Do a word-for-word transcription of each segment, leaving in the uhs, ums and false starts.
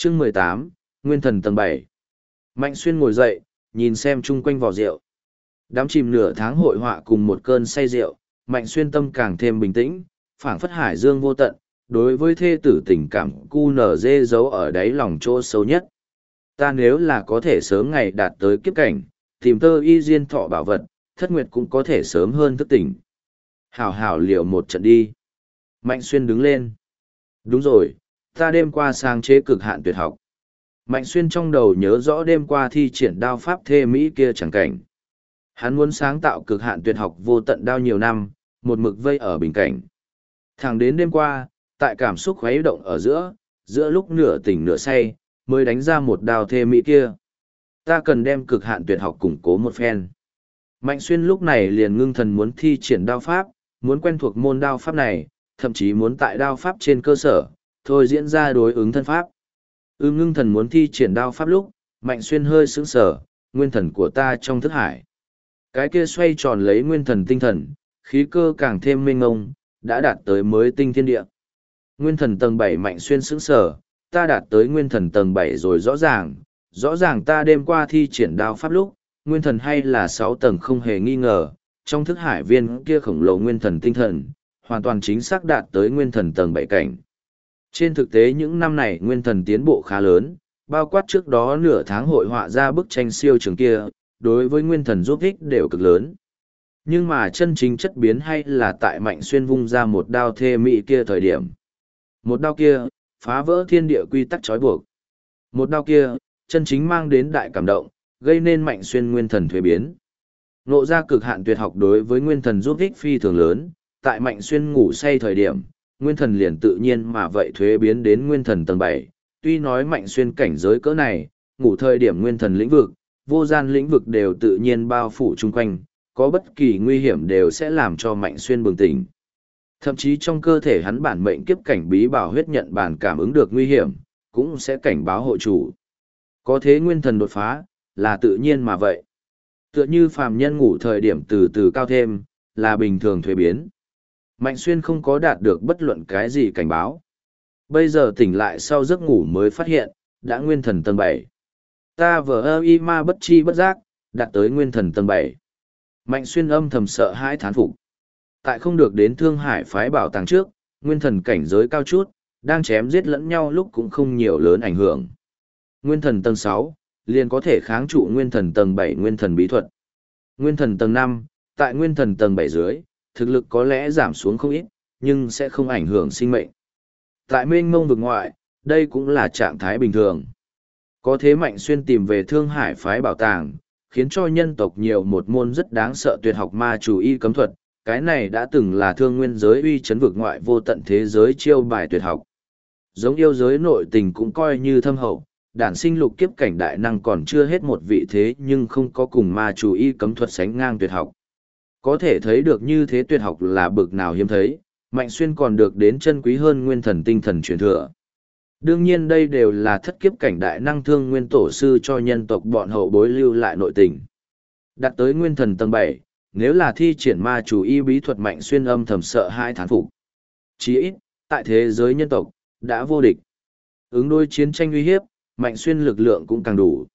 Chương mười tám, Nguyên thần tầng bảy. Mạnh Xuyên ngồi dậy, nhìn xem chung quanh vò rượu. Đám chìm nửa tháng hội họa cùng một cơn say rượu, Mạnh Xuyên tâm càng thêm bình tĩnh, phảng phất hải dương vô tận, đối với thê tử tình cảm cu nở dê giấu ở đáy lòng chỗ sâu nhất. Ta nếu là có thể sớm ngày đạt tới kiếp cảnh, tìm tơ y diên thọ bảo vật, thất nguyệt cũng có thể sớm hơn thức tỉnh. Hảo hảo liều một trận đi. Mạnh Xuyên đứng lên. Đúng rồi, ta đêm qua sáng chế cực hạn tuyệt học. Mạnh Xuyên trong đầu nhớ rõ đêm qua thi triển đao pháp thê mỹ kia chẳng cảnh. Hắn muốn sáng tạo cực hạn tuyệt học vô tận đao nhiều năm, một mực vây ở bình cảnh. Thẳng đến đêm qua, tại cảm xúc khuấy động ở giữa, giữa lúc nửa tỉnh nửa say, mới đánh ra một đao thê mỹ kia. Ta cần đem cực hạn tuyệt học củng cố một phen. Mạnh Xuyên lúc này liền ngưng thần muốn thi triển đao pháp, muốn quen thuộc môn đao pháp này, thậm chí muốn tại đao pháp trên cơ sở, thôi diễn ra đối ứng thân pháp. Ư ngưng thần muốn thi triển đao pháp lúc, Mạnh Xuyên hơi sững sờ, nguyên thần của ta trong thức hải. Cái kia xoay tròn lấy nguyên thần tinh thần, khí cơ càng thêm mênh ngông, đã đạt tới mới tinh thiên địa. Nguyên thần tầng bảy Mạnh Xuyên sững sờ, ta đạt tới nguyên thần tầng bảy rồi rõ ràng, rõ ràng ta đêm qua thi triển đao pháp lúc, nguyên thần hay là sáu tầng không hề nghi ngờ, trong thức hải viên kia khổng lồ nguyên thần tinh thần, hoàn toàn chính xác đạt tới nguyên thần tầng bảy cảnh. Trên thực tế những năm này nguyên thần tiến bộ khá lớn, bao quát trước đó nửa tháng hội họa ra bức tranh siêu trường kia, đối với nguyên thần giúp ích đều cực lớn. Nhưng mà chân chính chất biến hay là tại Mạnh Xuyên vung ra một đao thê mỹ kia thời điểm. Một đao kia, phá vỡ thiên địa quy tắc trói buộc. Một đao kia, chân chính mang đến đại cảm động, gây nên Mạnh Xuyên nguyên thần thuế biến. Ngộ ra cực hạn tuyệt học đối với nguyên thần giúp ích phi thường lớn, tại Mạnh Xuyên ngủ say thời điểm, nguyên thần liền tự nhiên mà vậy thuế biến đến nguyên thần tầng bảy. Tuy nói Mạnh Xuyên cảnh giới cỡ này, ngủ thời điểm nguyên thần lĩnh vực, vô gian lĩnh vực đều tự nhiên bao phủ chung quanh, có bất kỳ nguy hiểm đều sẽ làm cho Mạnh Xuyên bừng tỉnh. Thậm chí trong cơ thể hắn bản mệnh kiếp cảnh bí bảo huyết nhận bản cảm ứng được nguy hiểm, cũng sẽ cảnh báo hộ chủ. Có thế nguyên thần đột phá, là tự nhiên mà vậy. Tựa như phàm nhân ngủ thời điểm từ từ cao thêm, là bình thường thuế biến. Mạnh Xuyên không có đạt được bất luận cái gì cảnh báo. Bây giờ tỉnh lại sau giấc ngủ mới phát hiện, đã nguyên thần tầng bảy. Ta vờ ơ y ma bất chi bất giác, đạt tới nguyên thần tầng bảy. Mạnh Xuyên âm thầm sợ hãi thán phục. Tại không được đến Thương Hải phái bảo tàng trước, nguyên thần cảnh giới cao chút, đang chém giết lẫn nhau lúc cũng không nhiều lớn ảnh hưởng. Nguyên thần tầng sáu, liền có thể kháng trụ nguyên thần tầng bảy nguyên thần bí thuật. Nguyên thần tầng năm, tại nguyên thần tầng bảy dưới, thực lực có lẽ giảm xuống không ít, nhưng sẽ không ảnh hưởng sinh mệnh. Tại mênh mông vực ngoại, đây cũng là trạng thái bình thường. Có thế Mạnh Xuyên tìm về Thương Hải phái bảo tàng, khiến cho nhân tộc nhiều một môn rất đáng sợ tuyệt học ma chủ y cấm thuật, cái này đã từng là thương nguyên giới uy chấn vực ngoại vô tận thế giới chiêu bài tuyệt học. Giống yêu giới nội tình cũng coi như thâm hậu, đản sinh lục kiếp cảnh đại năng còn chưa hết một vị thế nhưng không có cùng ma chủ y cấm thuật sánh ngang tuyệt học. Có thể thấy được như thế tuyệt học là bực nào hiếm thấy, Mạnh Xuyên còn được đến chân quý hơn nguyên thần tinh thần truyền thừa. Đương nhiên đây đều là thất kiếp cảnh đại năng thương nguyên tổ sư cho nhân tộc bọn hậu bối lưu lại nội tình. Đặt tới nguyên thần tầng bảy, nếu là thi triển ma chủ y bí thuật Mạnh Xuyên âm thầm sợ hai thán phục. Chí ít, tại thế giới nhân tộc, đã vô địch. Ứng đối chiến tranh uy hiếp, Mạnh Xuyên lực lượng cũng càng đủ.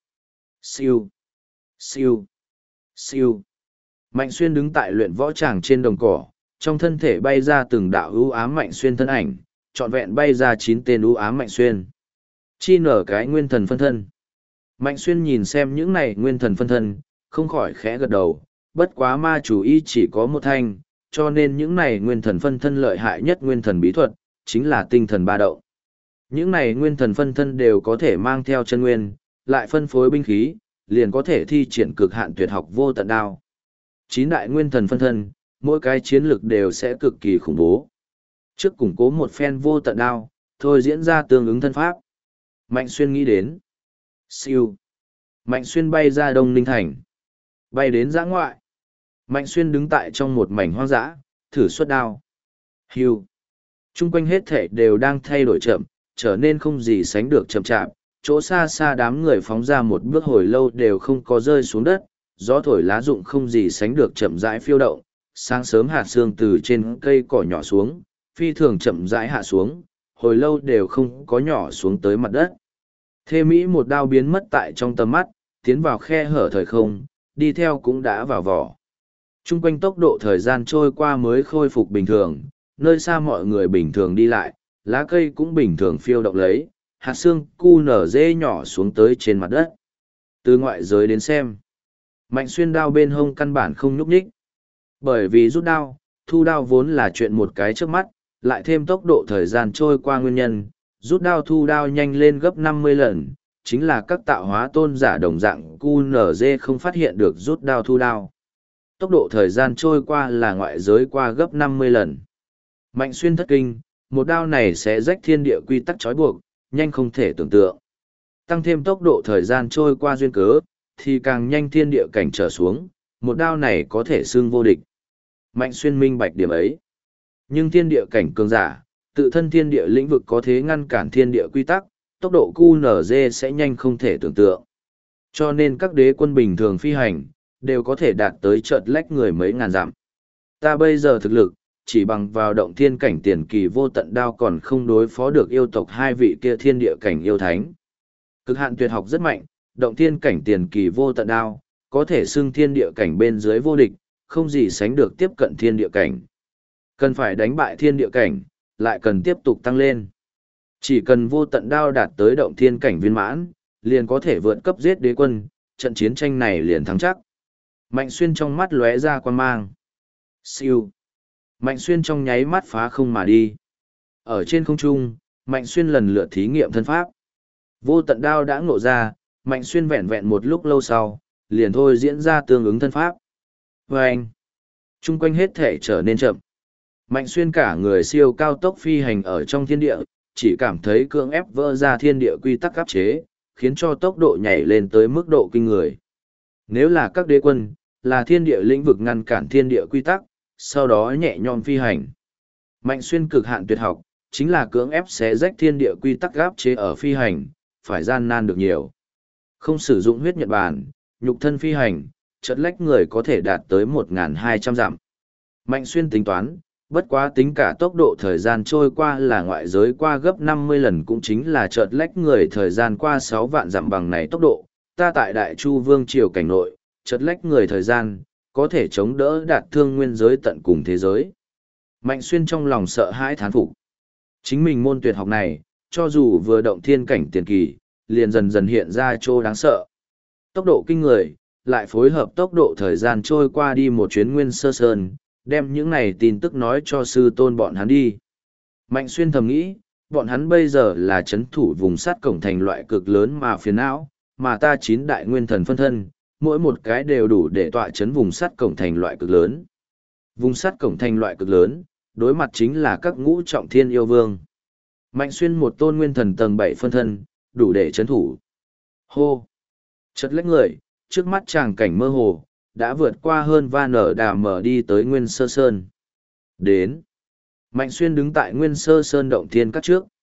Siêu, siêu, siêu. Mạnh Xuyên đứng tại luyện võ tràng trên đồng cỏ, trong thân thể bay ra từng đạo ưu ám Mạnh Xuyên thân ảnh, trọn vẹn bay ra chín tên ưu ám Mạnh Xuyên. Chi nở cái nguyên thần phân thân. Mạnh Xuyên nhìn xem những này nguyên thần phân thân, không khỏi khẽ gật đầu, bất quá ma chủ y chỉ có một thanh, cho nên những này nguyên thần phân thân lợi hại nhất nguyên thần bí thuật, chính là tinh thần ba động. Những này nguyên thần phân thân đều có thể mang theo chân nguyên, lại phân phối binh khí, liền có thể thi triển cực hạn tuyệt học vô tận đao. Chín đại nguyên thần phân thân, mỗi cái chiến lực đều sẽ cực kỳ khủng bố. Trước củng cố một phen vô tận đao, thôi diễn ra tương ứng thân pháp. Mạnh Xuyên nghĩ đến. Siêu. Mạnh Xuyên bay ra Đông Ninh Thành. Bay đến dã ngoại. Mạnh Xuyên đứng tại trong một mảnh hoang dã, thử xuất đao. Hưu. Trung quanh hết thể đều đang thay đổi chậm, trở nên không gì sánh được chậm chạp. Chỗ xa xa đám người phóng ra một bước hồi lâu đều không có rơi xuống đất, gió thổi lá rụng không gì sánh được chậm rãi phiêu động. Sáng sớm hạt sương từ trên cây cỏ nhỏ xuống, phi thường chậm rãi hạ xuống, hồi lâu đều không có nhỏ xuống tới mặt đất. Thê Mỹ một đao biến mất tại trong tầm mắt, tiến vào khe hở thời không, đi theo cũng đã vào vỏ. Trung quanh tốc độ thời gian trôi qua mới khôi phục bình thường, nơi xa mọi người bình thường đi lại, lá cây cũng bình thường phiêu động lấy, hạt xương cu nở dê nhỏ xuống tới trên mặt đất. Từ ngoại giới đến xem, Mạnh Xuyên đao bên hông căn bản không nhúc nhích. Bởi vì rút đao, thu đao vốn là chuyện một cái trước mắt, lại thêm tốc độ thời gian trôi qua nguyên nhân, rút đao thu đao nhanh lên gấp năm mươi lần, chính là các tạo hóa tôn giả đồng dạng cu nở dê không phát hiện được rút đao thu đao. Tốc độ thời gian trôi qua là ngoại giới qua gấp năm mươi lần. Mạnh Xuyên thất kinh, một đao này sẽ rách thiên địa quy tắc trói buộc, nhanh không thể tưởng tượng. Tăng thêm tốc độ thời gian trôi qua duyên cớ, thì càng nhanh thiên địa cảnh trở xuống, một đao này có thể xưng vô địch. Mạnh Xuyên minh bạch điểm ấy. Nhưng thiên địa cảnh cường giả, tự thân thiên địa lĩnh vực có thế ngăn cản thiên địa quy tắc, tốc độ cu nở dê sẽ nhanh không thể tưởng tượng. Cho nên các đế quân bình thường phi hành, đều có thể đạt tới chợt lách người mấy ngàn dặm. Ta bây giờ thực lực, chỉ bằng vào động thiên cảnh tiền kỳ vô tận đao còn không đối phó được yêu tộc hai vị kia thiên địa cảnh yêu thánh. Cực hạn tuyệt học rất mạnh, động thiên cảnh tiền kỳ vô tận đao, có thể xưng thiên địa cảnh bên dưới vô địch, không gì sánh được tiếp cận thiên địa cảnh. Cần phải đánh bại thiên địa cảnh, lại cần tiếp tục tăng lên. Chỉ cần vô tận đao đạt tới động thiên cảnh viên mãn, liền có thể vượt cấp giết đế quân, trận chiến tranh này liền thắng chắc. Mạnh Xuyên trong mắt lóe ra quan mang. Siêu. Mạnh Xuyên trong nháy mắt phá không mà đi. Ở trên không trung, Mạnh Xuyên lần lượt thí nghiệm thân pháp. Vô tận đao đã ngộ ra, Mạnh Xuyên vẹn vẹn một lúc lâu sau, liền thôi diễn ra tương ứng thân pháp. Và anh, chung quanh hết thể trở nên chậm. Mạnh Xuyên cả người siêu cao tốc phi hành ở trong thiên địa, chỉ cảm thấy cưỡng ép vỡ ra thiên địa quy tắc áp chế, khiến cho tốc độ nhảy lên tới mức độ kinh người. Nếu là các đế quân, là thiên địa lĩnh vực ngăn cản thiên địa quy tắc, sau đó nhẹ nhõm phi hành. Mạnh Xuyên cực hạn tuyệt học, chính là cưỡng ép xé rách thiên địa quy tắc áp chế ở phi hành, phải gian nan được nhiều. Không sử dụng huyết nhật bản, nhục thân phi hành, chợt lách người có thể đạt tới một nghìn hai trăm dặm. Mạnh Xuyên tính toán, bất quá tính cả tốc độ thời gian trôi qua là ngoại giới qua gấp năm mươi lần cũng chính là chợt lách người thời gian qua sáu vạn dặm bằng này tốc độ. Ta tại Đại Chu Vương Triều cảnh nội, chợt lách người thời gian, có thể chống đỡ đạt thương nguyên giới tận cùng thế giới. Mạnh Xuyên trong lòng sợ hãi thán phục. Chính mình môn tuyệt học này, cho dù vừa động thiên cảnh tiền kỳ, liền dần dần hiện ra chỗ đáng sợ. Tốc độ kinh người, lại phối hợp tốc độ thời gian trôi qua đi một chuyến nguyên sơ sơn, đem những này tin tức nói cho sư tôn bọn hắn đi. Mạnh Xuyên thầm nghĩ, bọn hắn bây giờ là chấn thủ vùng sắt cổng thành loại cực lớn mà phiền não, mà ta chín đại nguyên thần phân thân, mỗi một cái đều đủ để tọa chấn vùng sắt cổng thành loại cực lớn. Vùng sắt cổng thành loại cực lớn, đối mặt chính là các ngũ trọng thiên yêu vương. Mạnh Xuyên một tôn nguyên thần tầng bảy phân thân, đủ để chấn thủ. Hô! Chật lách người, trước mắt tràng cảnh mơ hồ, đã vượt qua hơn va nở đà mở đi tới Nguyên Sơ Sơn. Đến! Mạnh Xuyên đứng tại Nguyên Sơ Sơn động thiên các trước.